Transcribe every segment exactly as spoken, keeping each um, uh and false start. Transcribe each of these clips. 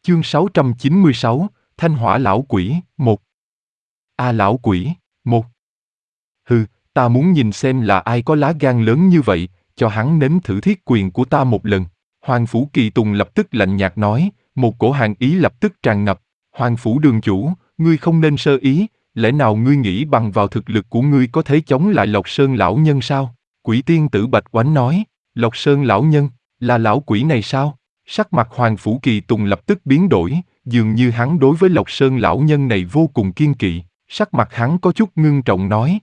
Chương sáu trăm chín mươi sáu, Thanh Hỏa Lão Quỷ, một. A Lão Quỷ, một. Hừ, ta muốn nhìn xem là ai có lá gan lớn như vậy, cho hắn nếm thử thiết quyền của ta một lần. Hoàng Phủ Kỳ Tùng lập tức lạnh nhạt nói, một cổ hàn ý lập tức tràn ngập. Hoàng Phủ đường chủ, ngươi không nên sơ ý, lẽ nào ngươi nghĩ bằng vào thực lực của ngươi có thể chống lại Lộc Sơn lão nhân sao? Quỷ tiên tử Bạch Oánh nói, Lộc Sơn lão nhân, là lão quỷ này sao? Sắc mặt Hoàng Phủ Kỳ Tùng lập tức biến đổi, dường như hắn đối với Lộc Sơn lão nhân này vô cùng kiên kỵ, sắc mặt hắn có chút ngưng trọng nói.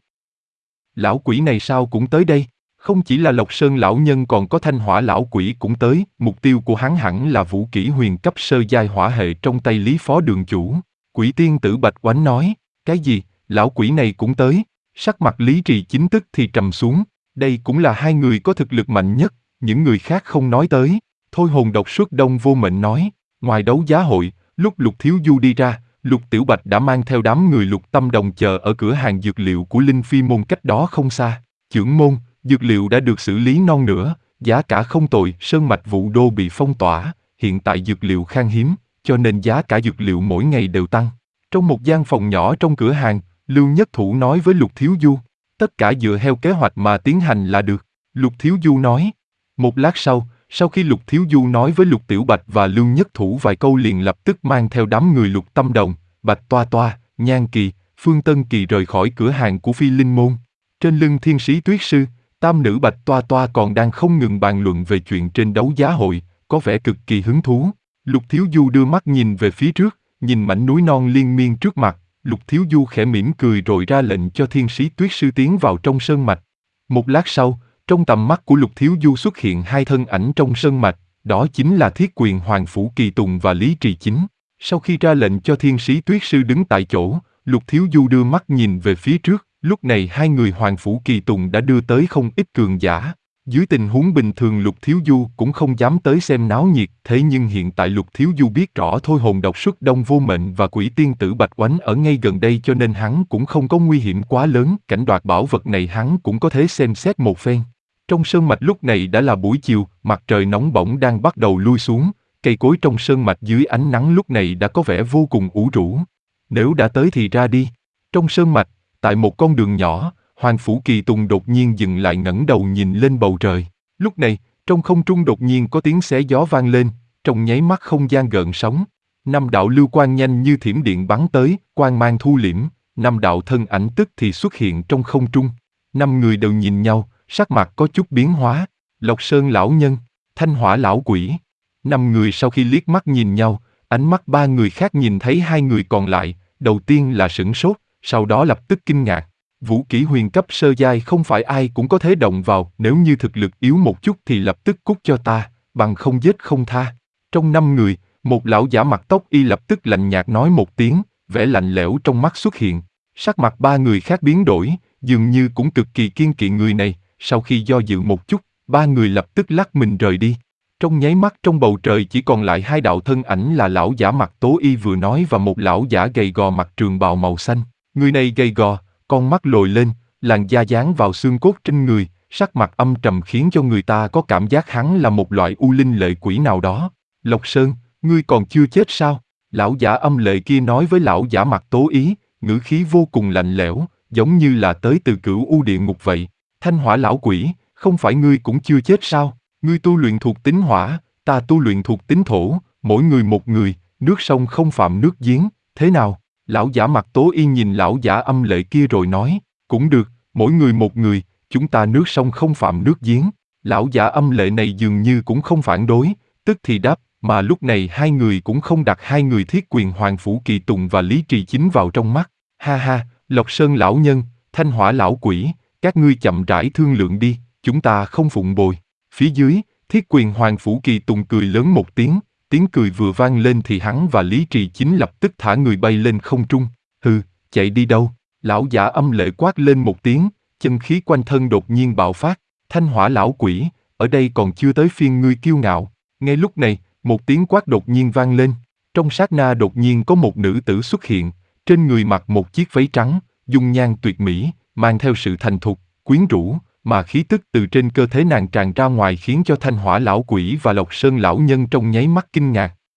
Lão quỷ này sao cũng tới đây? Không chỉ là Lộc Sơn lão nhân còn có Thanh Hỏa lão quỷ cũng tới, mục tiêu của hắn hẳn là vũ kỹ huyền cấp sơ giai hỏa hệ trong tay Lý Phó đường chủ. Quỷ tiên tử Bạch Oánh nói, cái gì, lão quỷ này cũng tới? Sắc mặt Lý Trì chính tức thì trầm xuống, đây cũng là hai người có thực lực mạnh nhất, những người khác không nói tới. Thôi hồn độc xuất Đông Vô Mệnh nói, ngoài đấu giá hội, lúc Lục Thiếu Du đi ra, Lục Tiểu Bạch đã mang theo đám người Lục Tâm Đồng chờ ở cửa hàng dược liệu của Linh Phi môn cách đó không xa. Chưởng môn, dược liệu đã được xử lý non nửa, giá cả không tồi, sơn mạch Vũ Đô bị phong tỏa, hiện tại dược liệu khan hiếm, cho nên giá cả dược liệu mỗi ngày đều tăng. Trong một gian phòng nhỏ trong cửa hàng, Lưu Nhất Thủ nói với Lục Thiếu Du, tất cả dựa theo kế hoạch mà tiến hành là được. Lục Thiếu Du nói. Một lát sau, sau khi Lục Thiếu Du nói với Lục Tiểu Bạch và Lưu Nhất Thủ vài câu liền lập tức mang theo đám người Lục Tâm Đồng, Bạch Toa Toa, Nhan Kỳ, Phương Tân Kỳ rời khỏi cửa hàng của Phi Linh Môn. Trên lưng Thiên Sĩ Tuyết Sư, tam nữ Bạch Toa Toa còn đang không ngừng bàn luận về chuyện trên đấu giá hội, có vẻ cực kỳ hứng thú. Lục Thiếu Du đưa mắt nhìn về phía trước, nhìn mảnh núi non liên miên trước mặt, Lục Thiếu Du khẽ mỉm cười rồi ra lệnh cho Thiên Sĩ Tuyết Sư tiến vào trong sơn mạch. Một lát sau, trong tầm mắt của Lục Thiếu Du xuất hiện hai thân ảnh trong sơn mạch, đó chính là Thiết Quyền Hoàng Phủ Kỳ Tùng và Lý Trì Chính. Sau khi ra lệnh cho Thiên Sĩ Tuyết Sư đứng tại chỗ, Lục Thiếu Du đưa mắt nhìn về phía trước, lúc này hai người Hoàng Phủ Kỳ Tùng đã đưa tới không ít cường giả. Dưới tình huống bình thường Lục Thiếu Du cũng không dám tới xem náo nhiệt, thế nhưng hiện tại Lục Thiếu Du biết rõ Thôi hồn độc xuất Đông Vô Mệnh và Quỷ tiên tử Bạch Oánh ở ngay gần đây cho nên hắn cũng không có nguy hiểm quá lớn, cảnh đoạt bảo vật này hắn cũng có thể xem xét một phen. Trong sơn mạch lúc này đã là buổi chiều, mặt trời nóng bỏng đang bắt đầu lui xuống, cây cối trong sơn mạch dưới ánh nắng lúc này đã có vẻ vô cùng ủ rũ. Nếu đã tới thì ra đi. Trong sơn mạch, tại một con đường nhỏ, Hoàng Phủ Kỳ Tùng đột nhiên dừng lại ngẩng đầu nhìn lên bầu trời. Lúc này, trong không trung đột nhiên có tiếng xé gió vang lên, trong nháy mắt không gian gợn sóng. Năm đạo lưu quang nhanh như thiểm điện bắn tới, quang mang thu liễm, năm đạo thân ảnh tức thì xuất hiện trong không trung. Năm người đều nhìn nhau, sắc mặt có chút biến hóa. Lộc Sơn lão nhân, Thanh Hỏa lão quỷ. Năm người sau khi liếc mắt nhìn nhau, ánh mắt ba người khác nhìn thấy hai người còn lại, đầu tiên là sửng sốt, sau đó lập tức kinh ngạc. Vũ kỹ huyền cấp sơ giai không phải ai cũng có thể động vào, nếu như thực lực yếu một chút thì lập tức cút cho ta, bằng không giết không tha. Trong năm người, một lão giả mặt tóc y lập tức lạnh nhạt nói một tiếng, vẻ lạnh lẽo trong mắt xuất hiện. Sắc mặt ba người khác biến đổi, dường như cũng cực kỳ kiêng kỵ người này, sau khi do dự một chút, ba người lập tức lắc mình rời đi. Trong nháy mắt trong bầu trời chỉ còn lại hai đạo thân ảnh là lão giả mặt tố y vừa nói và một lão giả gầy gò mặc trường bào màu xanh. Người này gầy gò, con mắt lồi lên, làn da dán vào xương cốt trên người, sắc mặt âm trầm khiến cho người ta có cảm giác hắn là một loại u linh lệ quỷ nào đó. Lộc Sơn, ngươi còn chưa chết sao? Lão giả âm lệ kia nói với lão giả mặt tố ý, ngữ khí vô cùng lạnh lẽo, giống như là tới từ cửu u địa ngục vậy. Thanh Hỏa lão quỷ, không phải ngươi cũng chưa chết sao? Ngươi tu luyện thuộc tính hỏa, ta tu luyện thuộc tính thổ, mỗi người một người, nước sông không phạm nước giếng, thế nào? Lão giả mặt tố y nhìn lão giả âm lệ kia rồi nói, cũng được, mỗi người một người, chúng ta nước sông không phạm nước giếng. Lão giả âm lệ này dường như cũng không phản đối, tức thì đáp, mà lúc này hai người cũng không đặt hai người Thiết Quyền Hoàng Phủ Kỳ Tùng và Lý Trì Chính vào trong mắt. Ha ha, Lộc Sơn lão nhân, Thanh Hỏa lão quỷ, các ngươi chậm rãi thương lượng đi, chúng ta không phụng bồi. Phía dưới, Thiết Quyền Hoàng Phủ Kỳ Tùng cười lớn một tiếng, tiếng cười vừa vang lên thì hắn và Lý Trì Chính lập tức thả người bay lên không trung. Hừ, chạy đi đâu? Lão giả âm lệ quát lên một tiếng, chân khí quanh thân đột nhiên bạo phát. Thanh Hỏa lão quỷ, ở đây còn chưa tới phiên ngươi kiêu ngạo. Ngay lúc này, một tiếng quát đột nhiên vang lên. Trong sát na đột nhiên có một nữ tử xuất hiện, trên người mặc một chiếc váy trắng, dung nhan tuyệt mỹ, mang theo sự thành thục, quyến rũ, mà khí tức từ trên cơ thể nàng tràn ra ngoài khiến cho Thanh Hỏa lão quỷ và Lộc Sơn lão nhân trong nháy mắt kinh ngạc.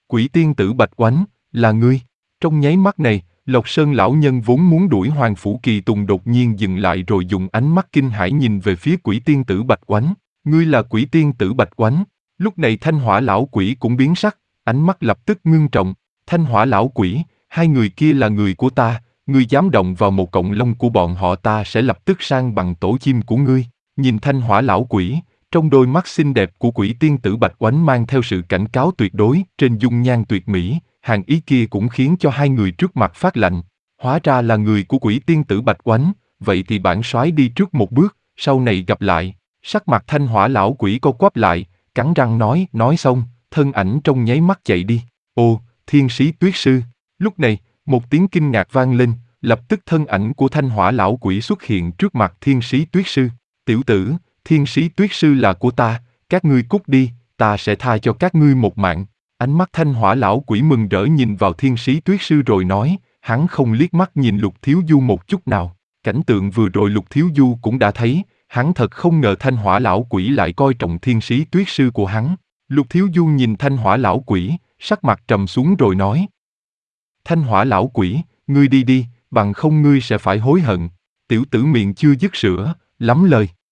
Quỷ tiên tử Bạch Oánh, là ngươi. Trong nháy mắt này, Lộc Sơn lão nhân vốn muốn đuổi Hoàng Phủ Kỳ Tùng đột nhiên dừng lại rồi dùng ánh mắt kinh hãi nhìn về phía quỷ tiên tử Bạch Oánh. Ngươi là quỷ tiên tử Bạch Oánh. Lúc này Thanh Hỏa lão quỷ cũng biến sắc, ánh mắt lập tức ngưng trọng. Thanh Hỏa lão quỷ, hai người kia là người của ta, ngươi dám động vào một cọng lông của bọn họ ta sẽ lập tức sang bằng tổ chim của ngươi. Nhìn Thanh Hỏa lão quỷ, trong đôi mắt xinh đẹp của quỷ tiên tử Bạch Oánh mang theo sự cảnh cáo tuyệt đối, trên dung nhan tuyệt mỹ, hàng ý kia cũng khiến cho hai người trước mặt phát lạnh. Hóa ra là người của quỷ tiên tử Bạch Oánh, vậy thì bản soái đi trước một bước, sau này gặp lại. Sắc mặt Thanh Hỏa lão quỷ co quắp lại, cắn răng nói, nói xong, thân ảnh trong nháy mắt chạy đi. Ô, Thiên Sĩ Tuyết Sư. Lúc này, một tiếng kinh ngạc vang lên, lập tức thân ảnh của Thanh Hỏa lão quỷ xuất hiện trước mặt Thiên Sĩ Tuyết Sư. Tiểu tử, Thiên Sĩ Tuyết Sư là của ta, các ngươi cút đi, ta sẽ tha cho các ngươi một mạng. Ánh mắt Thanh Hỏa lão quỷ mừng rỡ nhìn vào Thiên Sĩ Tuyết Sư rồi nói, hắn không liếc mắt nhìn Lục Thiếu Du một chút nào. Cảnh tượng vừa rồi Lục Thiếu Du cũng đã thấy, hắn thật không ngờ Thanh Hỏa lão quỷ lại coi trọng Thiên Sĩ Tuyết Sư của hắn. Lục Thiếu Du nhìn Thanh Hỏa lão quỷ, sắc mặt trầm xuống rồi nói. Thanh Hỏa lão quỷ, ngươi đi đi, bằng không ngươi sẽ phải hối hận. Tiểu tử miệng chưa dứt sữa, lắm lời.